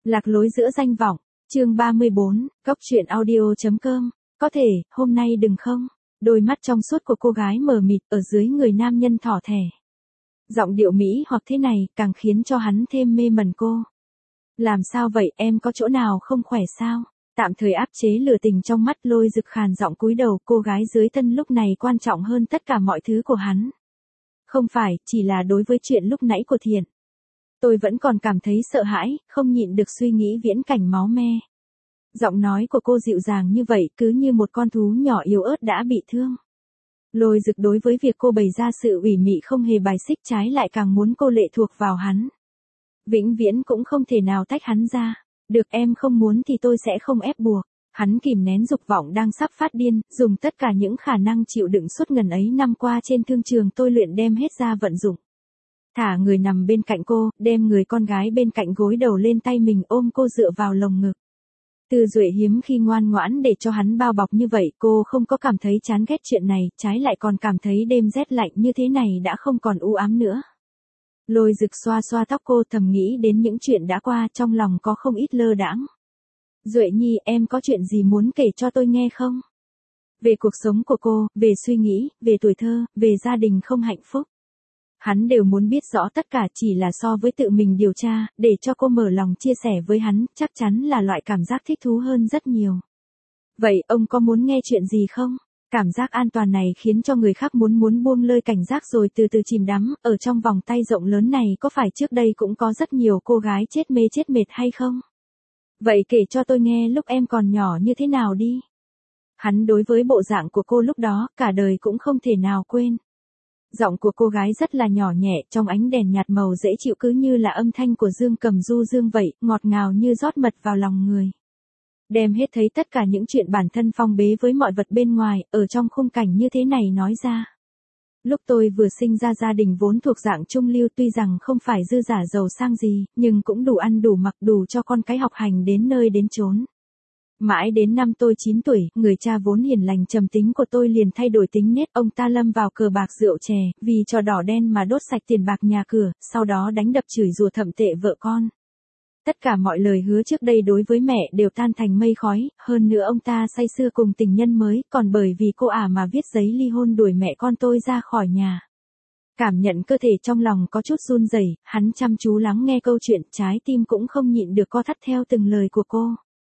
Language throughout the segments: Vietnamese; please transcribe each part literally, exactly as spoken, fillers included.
Lạc lối giữa danh vọng, chương ba mươi bốn, Cốc truyện audio.com, có thể, hôm nay đừng không? Đôi mắt trong suốt của cô gái mờ mịt ở dưới người nam nhân thỏ thẻ. Giọng điệu Mỹ hoặc thế này càng khiến cho hắn thêm mê mẩn cô. Làm sao vậy, em có chỗ nào không khỏe sao? Tạm thời áp chế lửa tình trong mắt, Lôi Dực khàn giọng cúi đầu, cô gái dưới thân lúc này quan trọng hơn tất cả mọi thứ của hắn. Không phải, chỉ là đối với chuyện lúc nãy của Thiện. Tôi vẫn còn cảm thấy sợ hãi, không nhịn được suy nghĩ viễn cảnh máu me. Giọng nói của cô dịu dàng như vậy, cứ như một con thú nhỏ yếu ớt đã bị thương. Lôi Dực đối với việc cô bày ra sự ủy mị không hề bài xích, trái lại càng muốn cô lệ thuộc vào hắn. Vĩnh viễn cũng không thể nào tách hắn ra. Được, em không muốn thì tôi sẽ không ép buộc. Hắn kìm nén dục vọng đang sắp phát điên, dùng tất cả những khả năng chịu đựng suốt ngần ấy năm qua trên thương trường tôi luyện đem hết ra vận dụng. Thả người nằm bên cạnh cô, đem người con gái bên cạnh gối đầu lên tay mình, ôm cô dựa vào lồng ngực. Từ Duệ hiếm khi ngoan ngoãn để cho hắn bao bọc như vậy, cô không có cảm thấy chán ghét chuyện này, trái lại còn cảm thấy đêm rét lạnh như thế này đã không còn u ám nữa. Lôi Dực xoa xoa tóc cô, thầm nghĩ đến những chuyện đã qua, trong lòng có không ít lơ đãng. Duệ nhi, em có chuyện gì muốn kể cho tôi nghe không? Về cuộc sống của cô, về suy nghĩ, về tuổi thơ, về gia đình không hạnh phúc. Hắn đều muốn biết rõ tất cả, chỉ là so với tự mình điều tra, để cho cô mở lòng chia sẻ với hắn, chắc chắn là loại cảm giác thích thú hơn rất nhiều. Vậy, ông có muốn nghe chuyện gì không? Cảm giác an toàn này khiến cho người khác muốn muốn buông lơi cảnh giác rồi từ từ chìm đắm, ở trong vòng tay rộng lớn này có phải trước đây cũng có rất nhiều cô gái chết mê chết mệt hay không? Vậy kể cho tôi nghe lúc em còn nhỏ như thế nào đi. Hắn đối với bộ dạng của cô lúc đó, cả đời cũng không thể nào quên. Giọng của cô gái rất là nhỏ nhẹ, trong ánh đèn nhạt màu dễ chịu, cứ như là âm thanh của dương cầm du dương vậy, ngọt ngào như rót mật vào lòng người. Đem hết thấy tất cả những chuyện bản thân phong bế với mọi vật bên ngoài, ở trong khung cảnh như thế này nói ra. Lúc tôi vừa sinh ra, gia đình vốn thuộc dạng trung lưu, tuy rằng không phải dư giả giàu sang gì, nhưng cũng đủ ăn đủ mặc, đủ cho con cái học hành đến nơi đến chốn. Mãi đến năm tôi chín tuổi, người cha vốn hiền lành trầm tính của tôi liền thay đổi tính nết, ông ta lâm vào cờ bạc rượu chè, vì trò đỏ đen mà đốt sạch tiền bạc nhà cửa, sau đó đánh đập chửi rủa thậm tệ vợ con. Tất cả mọi lời hứa trước đây đối với mẹ đều tan thành mây khói, hơn nữa ông ta say sưa cùng tình nhân mới, còn bởi vì cô ả mà viết giấy ly hôn đuổi mẹ con tôi ra khỏi nhà. Cảm nhận cơ thể trong lòng có chút run rẩy, hắn chăm chú lắng nghe câu chuyện, trái tim cũng không nhịn được co thắt theo từng lời của cô.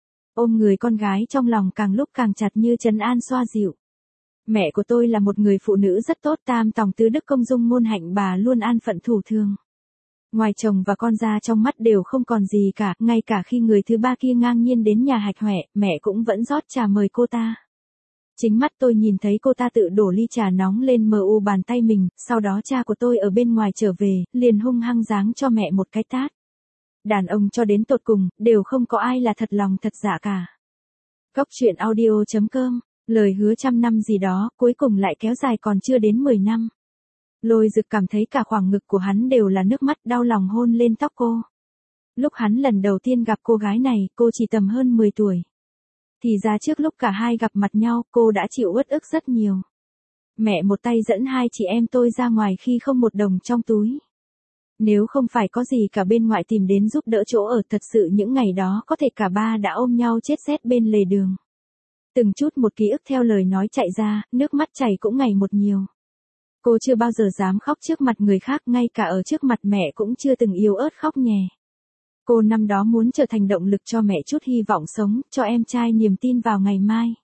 Ôm người con gái trong lòng càng lúc càng chặt như trấn an xoa dịu. Mẹ của tôi là một người phụ nữ rất tốt, tam tòng tứ đức công dung ngôn hạnh, bà luôn an phận thủ thường. Ngoài chồng và con ra trong mắt đều không còn gì cả, ngay cả khi người thứ ba kia ngang nhiên đến nhà hạch hoẹ, mẹ cũng vẫn rót trà mời cô ta. Chính mắt tôi nhìn thấy cô ta tự đổ ly trà nóng lên mờ u bàn tay mình, sau đó cha của tôi ở bên ngoài trở về, liền hung hăng giáng cho mẹ một cái tát. Đàn ông cho đến tột cùng, đều không có ai là thật lòng thật dạ cả. Cốc truyện audio.com, lời hứa trăm năm gì đó, cuối cùng lại kéo dài còn chưa đến mười năm. Lôi Dực cảm thấy cả khoảng ngực của hắn đều là nước mắt, đau lòng hôn lên tóc cô. Lúc hắn lần đầu tiên gặp cô gái này, cô chỉ tầm hơn mười tuổi. Thì ra trước lúc cả hai gặp mặt nhau, cô đã chịu uất ức rất nhiều. Mẹ một tay dẫn hai chị em tôi ra ngoài khi không một đồng trong túi. Nếu không phải có gì cả bên ngoài tìm đến giúp đỡ chỗ ở, thật sự những ngày đó có thể cả ba đã ôm nhau chết rét bên lề đường. Từng chút một ký ức theo lời nói chạy ra, nước mắt chảy cũng ngày một nhiều. Cô chưa bao giờ dám khóc trước mặt người khác, ngay cả ở trước mặt mẹ cũng chưa từng yếu ớt khóc nhè. Cô năm đó muốn trở thành động lực cho mẹ chút hy vọng sống, cho em trai niềm tin vào ngày mai.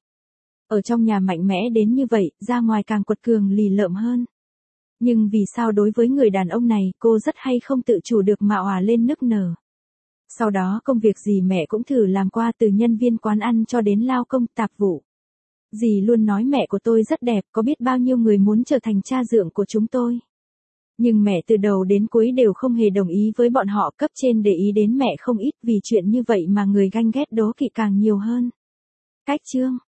Ở trong nhà mạnh mẽ đến như vậy, ra ngoài càng quật cường lì lợm hơn. Nhưng vì sao đối với người đàn ông này, cô rất hay không tự chủ được mà òa lên nức nở. Sau đó công việc gì mẹ cũng thử làm qua, từ nhân viên quán ăn cho đến lao công tạp vụ. Dì luôn nói mẹ của tôi rất đẹp, có biết bao nhiêu người muốn trở thành cha dượng của chúng tôi. Nhưng mẹ từ đầu đến cuối đều không hề đồng ý với bọn họ, cấp trên để ý đến mẹ không ít, vì chuyện như vậy mà người ganh ghét đố kỵ càng nhiều hơn. Cách chương,